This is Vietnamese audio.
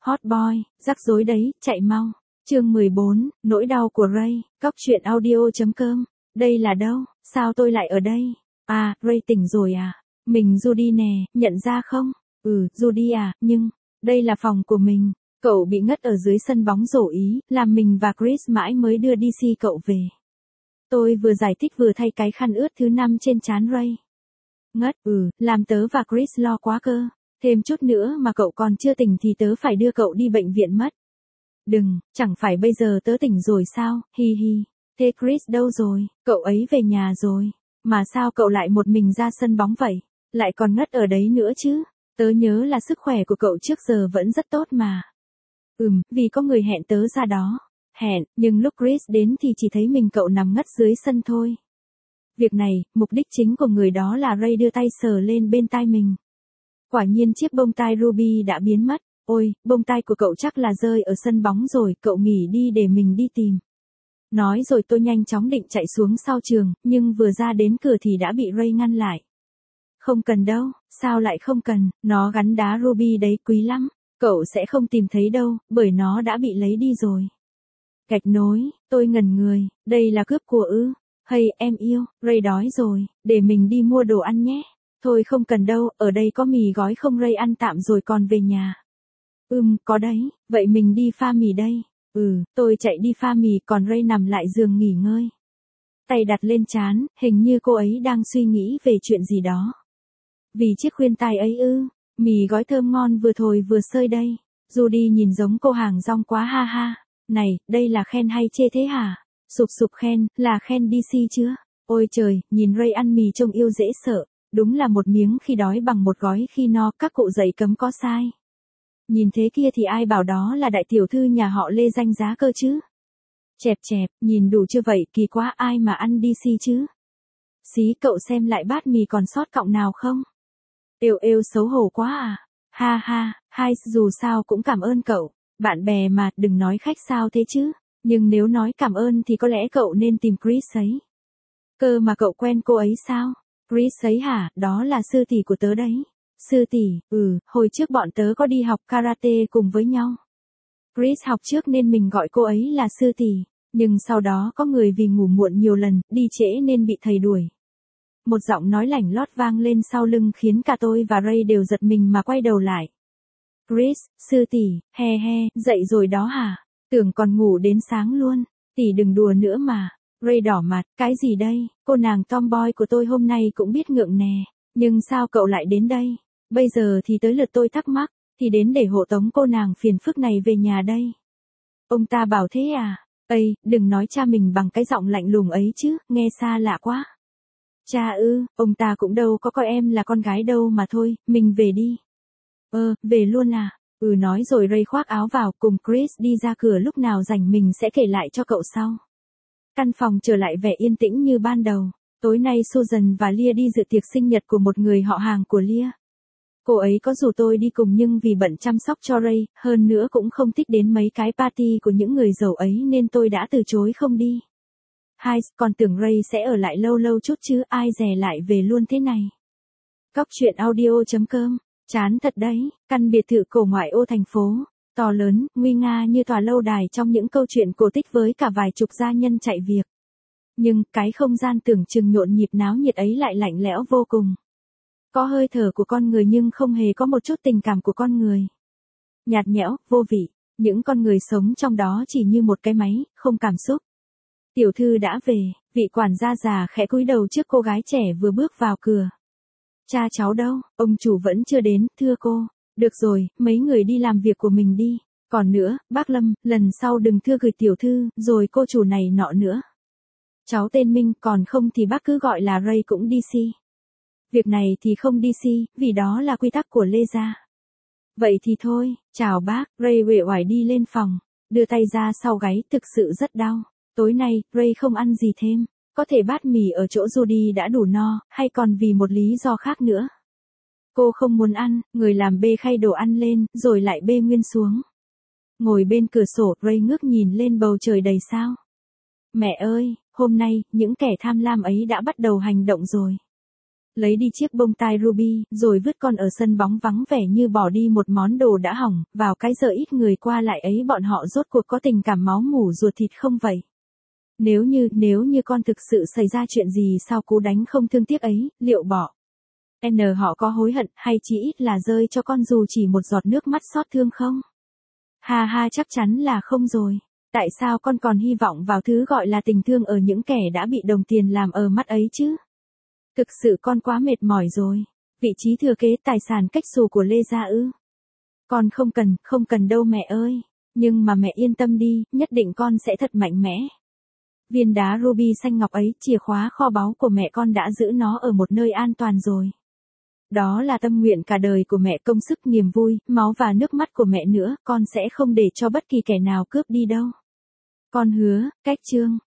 Hot boy, rắc rối đấy, chạy mau. Chương 14, nỗi đau của Ray, Cóc truyện audio.com. Đây là đâu, sao tôi lại ở đây? À, Ray tỉnh rồi à? Mình Judy nè, nhận ra không? Judy à, nhưng, đây là phòng của mình. Cậu bị ngất ở dưới sân bóng rổ Ý, làm mình và Chris mãi mới đưa DC cậu về. Tôi vừa giải thích vừa thay cái khăn ướt thứ 5 trên trán Ray. Ngất, làm tớ và Chris lo quá cơ. Thêm chút nữa mà cậu còn chưa tỉnh thì tớ phải đưa cậu đi bệnh viện mất. Đừng, chẳng phải bây giờ tớ tỉnh rồi sao, hi hi. Thế Chris đâu rồi, cậu ấy về nhà rồi. Mà sao cậu lại một mình ra sân bóng vậy, lại còn ngất ở đấy nữa chứ. Tớ nhớ là sức khỏe của cậu trước giờ vẫn rất tốt mà. Vì có người hẹn tớ ra đó. Hẹn, nhưng lúc Chris đến thì chỉ thấy mình cậu nằm ngất dưới sân thôi. Việc này, mục đích chính của người đó là Ray đưa tay sờ lên bên tai mình. Quả nhiên chiếc bông tai Ruby đã biến mất. Ôi, bông tai của cậu chắc là rơi ở sân bóng rồi, cậu nghỉ đi để mình đi tìm. Nói rồi tôi nhanh chóng định chạy xuống sau trường, nhưng vừa ra đến cửa thì đã bị Ray ngăn lại. Không cần đâu, sao lại không cần, nó gắn đá Ruby đấy quý lắm, cậu sẽ không tìm thấy đâu, bởi nó đã bị lấy đi rồi. Gạch nối, tôi ngẩn người, đây là cướp của ư? Hay em yêu, Ray đói rồi, để mình đi mua đồ ăn nhé. Thôi không cần đâu, ở đây có mì gói không Ray ăn tạm rồi còn về nhà. Có đấy, vậy mình đi pha mì đây. Tôi chạy đi pha mì còn Ray nằm lại giường nghỉ ngơi. Tay đặt lên trán, hình như cô ấy đang suy nghĩ về chuyện gì đó. Vì chiếc khuyên tai ấy mì gói thơm ngon vừa thổi vừa sơi đây. Judy nhìn giống cô hàng rong quá ha ha. Này, đây là khen hay chê thế hả? Sụp sụp khen, là khen DC chưa? Ôi trời, nhìn Ray ăn mì trông yêu dễ sợ. Đúng là một miếng khi đói bằng một gói khi no, các cụ dạy cấm có sai. Nhìn thế kia thì ai bảo đó là đại tiểu thư nhà họ Lê danh giá cơ chứ? Chẹp chẹp, nhìn đủ chưa vậy, kỳ quá, ai mà ăn DC chứ? Xí, cậu xem lại bát mì còn sót cọng nào không? Êu xấu hổ quá à? Ha ha, hai dù sao cũng cảm ơn cậu. Bạn bè mà, đừng nói khách sao thế chứ. Nhưng nếu nói cảm ơn thì có lẽ cậu nên tìm Chris ấy. Cơ mà cậu quen cô ấy sao? Chris ấy hả, đó là sư tỷ của tớ đấy. Sư tỷ, hồi trước bọn tớ có đi học karate cùng với nhau. Chris học trước nên mình gọi cô ấy là sư tỷ, nhưng sau đó có người vì ngủ muộn nhiều lần, đi trễ nên bị thầy đuổi. Một giọng nói lảnh lót vang lên sau lưng khiến cả tôi và Ray đều giật mình mà quay đầu lại. Chris, sư tỷ, he, dậy rồi đó hả? Tưởng còn ngủ đến sáng luôn. Tỷ đừng đùa nữa mà. Ray đỏ mặt, cái gì đây? Cô nàng tomboy của tôi hôm nay cũng biết ngượng nè. Nhưng sao cậu lại đến đây? Bây giờ thì tới lượt tôi thắc mắc, thì đến để hộ tống cô nàng phiền phức này về nhà đây. Ông ta bảo thế à? Ây, đừng nói cha mình bằng cái giọng lạnh lùng ấy chứ, nghe xa lạ quá. Cha ông ta cũng đâu có coi em là con gái đâu mà thôi, mình về đi. Về luôn à? Nói rồi Ray khoác áo vào cùng Chris đi ra cửa, lúc nào rảnh mình sẽ kể lại cho cậu sau. Căn phòng trở lại vẻ yên tĩnh như ban đầu. Tối nay Susan và Leah đi dự tiệc sinh nhật của một người họ hàng của Leah. Cô ấy có rủ tôi đi cùng nhưng vì bận chăm sóc cho Ray, hơn nữa cũng không thích đến mấy cái party của những người giàu ấy nên tôi đã từ chối không đi. Còn tưởng Ray sẽ ở lại lâu lâu chút chứ, ai dè lại về luôn thế này. Cóc truyện audio.com, chán thật đấy, căn biệt thự cổ ngoại ô thành phố, to lớn, nguy nga như tòa lâu đài trong những câu chuyện cổ tích với cả vài chục gia nhân chạy việc. Nhưng, cái không gian tưởng chừng nhộn nhịp náo nhiệt ấy lại lạnh lẽo vô cùng. Có hơi thở của con người nhưng không hề có một chút tình cảm của con người. Nhạt nhẽo, vô vị, những con người sống trong đó chỉ như một cái máy, không cảm xúc. Tiểu thư đã về, vị quản gia già khẽ cúi đầu trước cô gái trẻ vừa bước vào cửa. Cha cháu đâu, ông chủ vẫn chưa đến, thưa cô. Được rồi, mấy người đi làm việc của mình đi. Còn nữa, bác Lâm, lần sau đừng thưa gửi tiểu thư, rồi cô chủ này nọ nữa. Cháu tên Minh, còn không thì bác cứ gọi là Ray cũng DC. Việc này thì không DC, vì đó là quy tắc của Lê gia. Vậy thì thôi, chào bác, Ray uể oải đi lên phòng, đưa tay ra sau gáy, thực sự rất đau. Tối nay, Ray không ăn gì thêm, có thể bát mì ở chỗ Judy đã đủ no, hay còn vì một lý do khác nữa. Cô không muốn ăn, người làm bê khay đồ ăn lên, rồi lại bê nguyên xuống. Ngồi bên cửa sổ, Ray ngước nhìn lên bầu trời đầy sao. Mẹ ơi, hôm nay, những kẻ tham lam ấy đã bắt đầu hành động rồi. Lấy đi chiếc bông tai ruby, rồi vứt con ở sân bóng vắng vẻ như bỏ đi một món đồ đã hỏng, vào cái giờ ít người qua lại ấy bọn họ rốt cuộc có tình cảm máu mủ ruột thịt không vậy? Nếu như con thực sự xảy ra chuyện gì sau cú đánh không thương tiếc ấy, liệu bỏ họ có hối hận hay chỉ ít là rơi cho con dù chỉ một giọt nước mắt xót thương không? Ha ha, chắc chắn là không rồi. Tại sao con còn hy vọng vào thứ gọi là tình thương ở những kẻ đã bị đồng tiền làm ở mắt ấy chứ? Thực sự con quá mệt mỏi rồi. Vị trí thừa kế tài sản cách xù của Lê Gia ư? Con không cần đâu mẹ ơi. Nhưng mà mẹ yên tâm đi, nhất định con sẽ thật mạnh mẽ. Viên đá ruby xanh ngọc ấy, chìa khóa kho báu của mẹ con đã giữ nó ở một nơi an toàn rồi. Đó là tâm nguyện cả đời của mẹ, công sức, niềm vui, máu và nước mắt của mẹ nữa, con sẽ không để cho bất kỳ kẻ nào cướp đi đâu. Con hứa, cách chương.